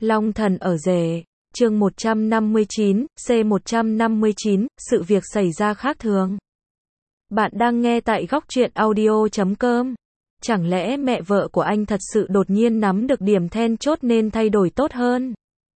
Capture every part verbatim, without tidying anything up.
Long thần ở rể, chương một trăm năm mươi chín, C một trăm năm mươi chín, sự việc xảy ra khác thường. Bạn đang nghe tại góc truyện audio chấm com. Chẳng lẽ mẹ vợ của anh thật sự đột nhiên nắm được điểm then chốt nên thay đổi tốt hơn?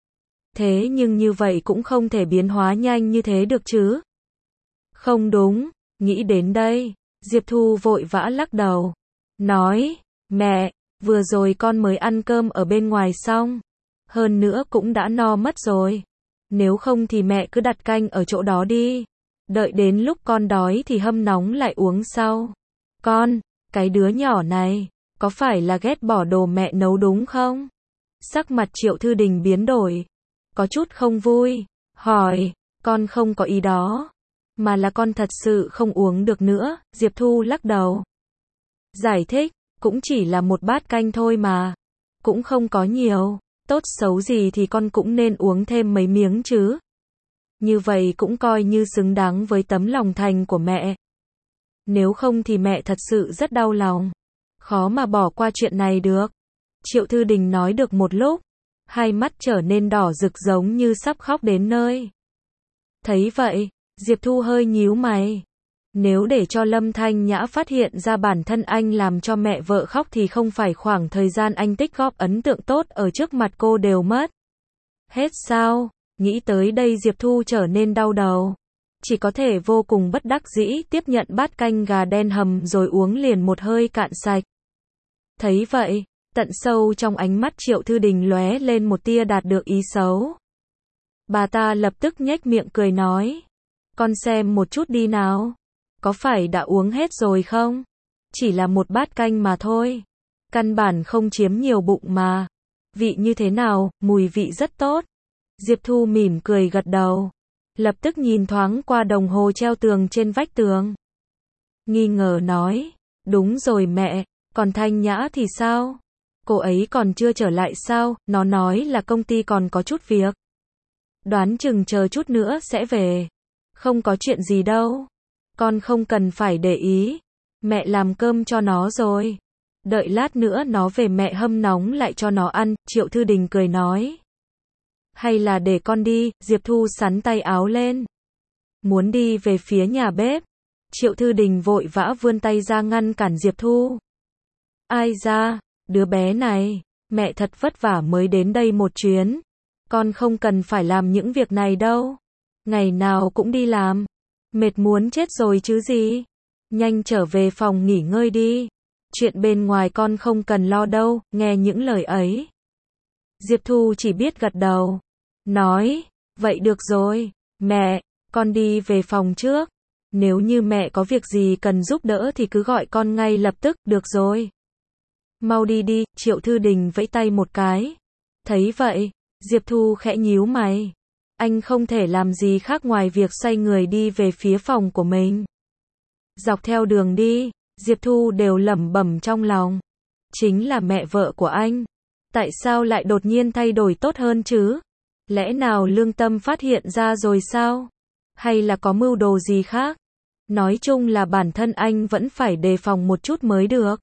Thế nhưng như vậy cũng không thể biến hóa nhanh như thế được chứ? Không đúng, nghĩ đến đây, Diệp Thu vội vã lắc đầu. Nói, mẹ, vừa rồi con mới ăn cơm ở bên ngoài xong. Hơn nữa cũng đã no mất rồi. Nếu không thì mẹ cứ đặt canh ở chỗ đó đi. Đợi đến lúc con đói thì hâm nóng lại uống sau. Con, cái đứa nhỏ này, có phải là ghét bỏ đồ mẹ nấu đúng không? Sắc mặt Triệu Thư Đình biến đổi. Có chút không vui. Hỏi, con không có ý đó. Mà là con thật sự không uống được nữa. Diệp Thu lắc đầu. Giải thích, cũng chỉ là một bát canh thôi mà. Cũng không có nhiều. Tốt xấu gì thì con cũng nên uống thêm mấy miếng chứ. Như vậy cũng coi như xứng đáng với tấm lòng thành của mẹ. Nếu không thì mẹ thật sự rất đau lòng. Khó mà bỏ qua chuyện này được. Triệu Thư Đình nói được một lúc. Hai mắt trở nên đỏ rực giống như sắp khóc đến nơi. Thấy vậy, Diệp Thu hơi nhíu mày. Nếu để cho Lâm Thanh Nhã phát hiện ra bản thân anh làm cho mẹ vợ khóc thì không phải khoảng thời gian anh tích góp ấn tượng tốt ở trước mặt cô đều mất. Hết sao? Nghĩ tới đây Diệp Thu trở nên đau đầu. Chỉ có thể vô cùng bất đắc dĩ tiếp nhận bát canh gà đen hầm rồi uống liền một hơi cạn sạch. Thấy vậy, tận sâu trong ánh mắt Triệu Thư Đình lóe lên một tia đạt được ý xấu. Bà ta lập tức nhếch miệng cười nói. Con xem một chút đi nào. Có phải đã uống hết rồi không? Chỉ là một bát canh mà thôi. Căn bản không chiếm nhiều bụng mà. Vị như thế nào? Mùi vị rất tốt. Diệp Thu mỉm cười gật đầu. Lập tức nhìn thoáng qua đồng hồ treo tường trên vách tường. Nghi ngờ nói. Đúng rồi mẹ, còn Thanh Nhã thì sao? Cô ấy còn chưa trở lại sao? Nó nói là công ty còn có chút việc. Đoán chừng chờ chút nữa sẽ về. Không có chuyện gì đâu. Con không cần phải để ý. Mẹ làm cơm cho nó rồi. Đợi lát nữa nó về mẹ hâm nóng lại cho nó ăn. Triệu Thư Đình cười nói. Hay là để con đi. Diệp Thu sắn tay áo lên. Muốn đi về phía nhà bếp. Triệu Thư Đình vội vã vươn tay ra ngăn cản Diệp Thu. Ai ra, đứa bé này, mẹ thật vất vả mới đến đây một chuyến. Con không cần phải làm những việc này đâu. Ngày nào cũng đi làm. Mệt muốn chết rồi chứ gì. Nhanh trở về phòng nghỉ ngơi đi. Chuyện bên ngoài con không cần lo đâu. Nghe những lời ấy, Diệp Thu chỉ biết gật đầu. Nói, vậy được rồi. Mẹ, con đi về phòng trước. Nếu như mẹ có việc gì cần giúp đỡ thì cứ gọi con ngay lập tức. Được rồi. Mau đi đi. Triệu Thư Đình vẫy tay một cái. Thấy vậy, Diệp Thu khẽ nhíu mày. Anh không thể làm gì khác ngoài việc xoay người đi về phía phòng của mình. Dọc theo đường đi, Diệp Thu đều lẩm bẩm trong lòng. Chính là mẹ vợ của anh. Tại sao lại đột nhiên thay đổi tốt hơn chứ? Lẽ nào lương tâm phát hiện ra rồi sao? Hay là có mưu đồ gì khác? Nói chung là bản thân anh vẫn phải đề phòng một chút mới được.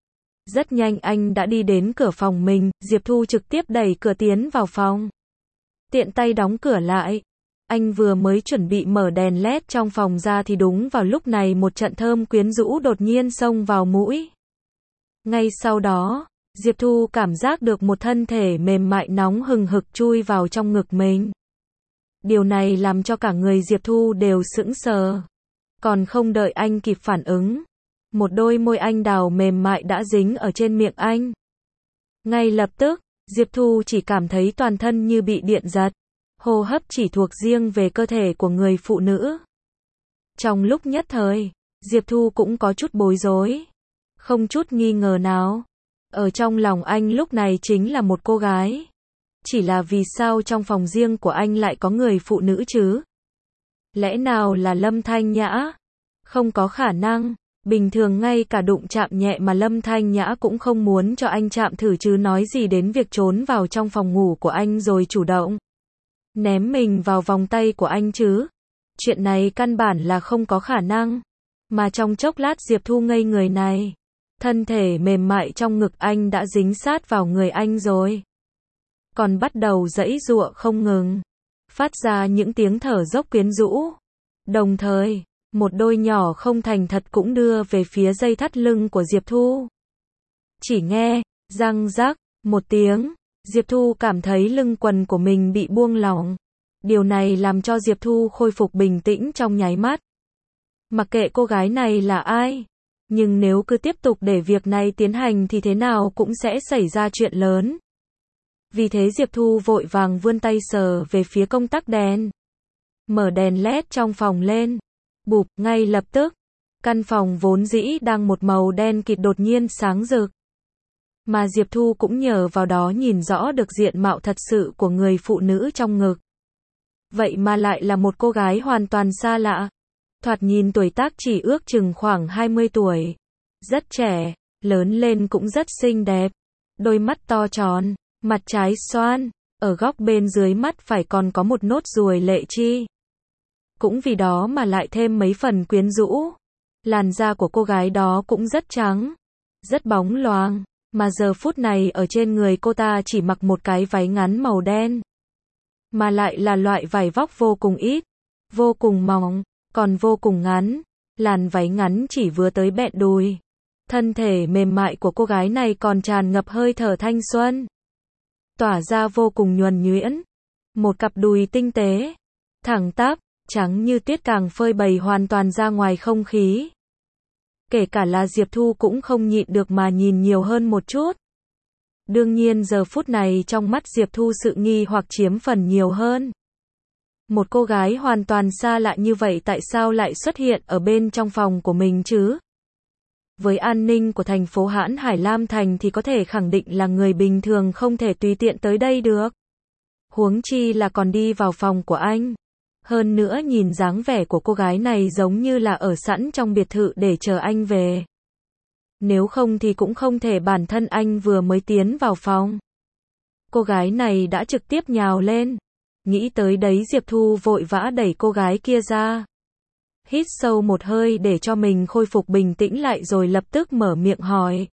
Rất nhanh anh đã đi đến cửa phòng mình. Diệp Thu trực tiếp đẩy cửa tiến vào phòng. Tiện tay đóng cửa lại. Anh vừa mới chuẩn bị mở đèn led trong phòng ra thì đúng vào lúc này một trận thơm quyến rũ đột nhiên xông vào mũi. Ngay sau đó, Diệp Thu cảm giác được một thân thể mềm mại nóng hừng hực chui vào trong ngực mình. Điều này làm cho cả người Diệp Thu đều sững sờ. Còn không đợi anh kịp phản ứng, một đôi môi anh đào mềm mại đã dính ở trên miệng anh. Ngay lập tức, Diệp Thu chỉ cảm thấy toàn thân như bị điện giật. Hô hấp chỉ thuộc riêng về cơ thể của người phụ nữ. Trong lúc nhất thời, Diệp Thu cũng có chút bối rối. Không chút nghi ngờ nào. Ở trong lòng anh lúc này chính là một cô gái. Chỉ là vì sao trong phòng riêng của anh lại có người phụ nữ chứ? Lẽ nào là Lâm Thanh Nhã? Không có khả năng. Bình thường ngay cả đụng chạm nhẹ mà Lâm Thanh Nhã cũng không muốn cho anh chạm thử chứ nói gì đến việc trốn vào trong phòng ngủ của anh rồi chủ động ném mình vào vòng tay của anh chứ. Chuyện này căn bản là không có khả năng. Mà trong chốc lát Diệp Thu ngây người này. Thân thể mềm mại trong ngực anh đã dính sát vào người anh rồi. còn bắt đầu giãy giụa không ngừng, phát ra những tiếng thở dốc quyến rũ. Đồng thời, một đôi nhỏ không thành thật cũng đưa về phía dây thắt lưng của Diệp Thu. Chỉ nghe, răng rắc, một tiếng, Diệp Thu cảm thấy lưng quần của mình bị buông lỏng. Điều này làm cho Diệp Thu khôi phục bình tĩnh trong nháy mắt. Mặc kệ cô gái này là ai, nhưng nếu cứ tiếp tục để việc này tiến hành thì thế nào cũng sẽ xảy ra chuyện lớn. Vì thế Diệp Thu vội vàng vươn tay sờ về phía công tắc đèn. Mở đèn led trong phòng lên. Bụp, ngay lập tức, căn phòng vốn dĩ đang một màu đen kịt đột nhiên sáng rực. Mà Diệp Thu cũng nhờ vào đó nhìn rõ được diện mạo thật sự của người phụ nữ trong ngực. Vậy mà lại là một cô gái hoàn toàn xa lạ. Thoạt nhìn tuổi tác chỉ ước chừng khoảng hai mươi tuổi. Rất trẻ, lớn lên cũng rất xinh đẹp. Đôi mắt to tròn, mặt trái xoan, ở góc bên dưới mắt phải còn có một nốt ruồi lệ chi. Cũng vì đó mà lại thêm mấy phần quyến rũ. Làn da của cô gái đó cũng rất trắng, rất bóng loáng, mà giờ phút này ở trên người cô ta chỉ mặc một cái váy ngắn màu đen. Mà lại là loại vải vóc vô cùng ít, vô cùng mỏng, còn vô cùng ngắn. Làn váy ngắn chỉ vừa tới bẹn đùi. Thân thể mềm mại của cô gái này còn tràn ngập hơi thở thanh xuân, tỏa ra vô cùng nhuần nhuyễn. Một cặp đùi tinh tế, thẳng tắp, trắng như tuyết càng phơi bày hoàn toàn ra ngoài không khí. Kể cả là Diệp Thu cũng không nhịn được mà nhìn nhiều hơn một chút. Đương nhiên giờ phút này trong mắt Diệp Thu sự nghi hoặc chiếm phần nhiều hơn. Một cô gái hoàn toàn xa lạ như vậy tại sao lại xuất hiện ở bên trong phòng của mình chứ? Với an ninh của thành phố Hãn Hải Lam Thành thì có thể khẳng định là người bình thường không thể tùy tiện tới đây được. Huống chi là còn đi vào phòng của anh. Hơn nữa nhìn dáng vẻ của cô gái này giống như là ở sẵn trong biệt thự để chờ anh về. Nếu không thì cũng không thể bản thân anh vừa mới tiến vào phòng. Cô gái này đã trực tiếp nhào lên. Nghĩ tới đấy Diệp Thu vội vã đẩy cô gái kia ra. Hít sâu một hơi để cho mình khôi phục bình tĩnh lại rồi lập tức mở miệng hỏi.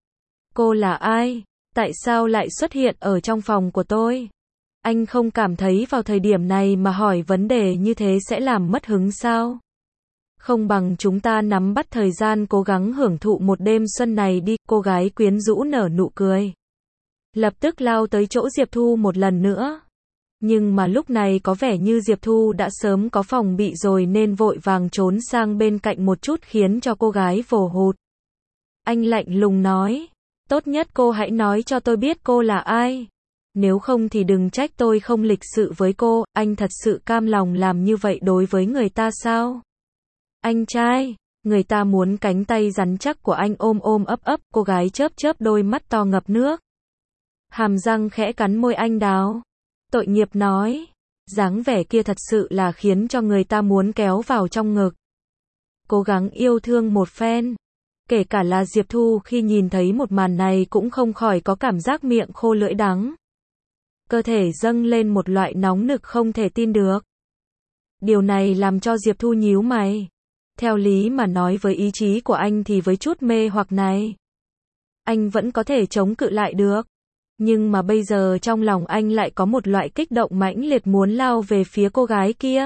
Cô là ai? Tại sao lại xuất hiện ở trong phòng của tôi? Anh không cảm thấy vào thời điểm này mà hỏi vấn đề như thế sẽ làm mất hứng sao? Không bằng chúng ta nắm bắt thời gian cố gắng hưởng thụ một đêm xuân này đi. Cô gái quyến rũ nở nụ cười. Lập tức lao tới chỗ Diệp Thu một lần nữa. Nhưng mà lúc này có vẻ như Diệp Thu đã sớm có phòng bị rồi nên vội vàng trốn sang bên cạnh một chút khiến cho cô gái vồ hụt. Anh lạnh lùng nói. Tốt nhất cô hãy nói cho tôi biết cô là ai. Nếu không thì đừng trách tôi không lịch sự với cô. Anh thật sự cam lòng làm như vậy đối với người ta sao? Anh trai, người ta muốn cánh tay rắn chắc của anh ôm ôm ấp ấp. Cô gái chớp chớp đôi mắt to ngập nước. Hàm răng khẽ cắn môi anh đào. Tội nghiệp nói. Dáng vẻ kia thật sự là khiến cho người ta muốn kéo vào trong ngực. Cố gắng yêu thương một phen. Kể cả là Diệp Thu khi nhìn thấy một màn này cũng không khỏi có cảm giác miệng khô lưỡi đắng. Cơ thể dâng lên một loại nóng nực không thể tin được. Điều này làm cho Diệp Thu nhíu mày. Theo lý mà nói với ý chí của anh thì với chút mê hoặc này, anh vẫn có thể chống cự lại được. Nhưng mà bây giờ trong lòng anh lại có một loại kích động mãnh liệt muốn lao về phía cô gái kia.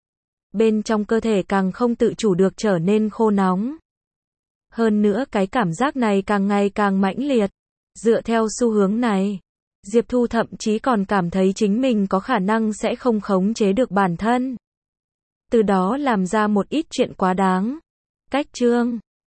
Bên trong cơ thể càng không tự chủ được trở nên khô nóng. Hơn nữa cái cảm giác này càng ngày càng mãnh liệt. Dựa theo xu hướng này, Diệp Thu thậm chí còn cảm thấy chính mình có khả năng sẽ không khống chế được bản thân. Từ đó làm ra một ít chuyện quá đáng. Cách chương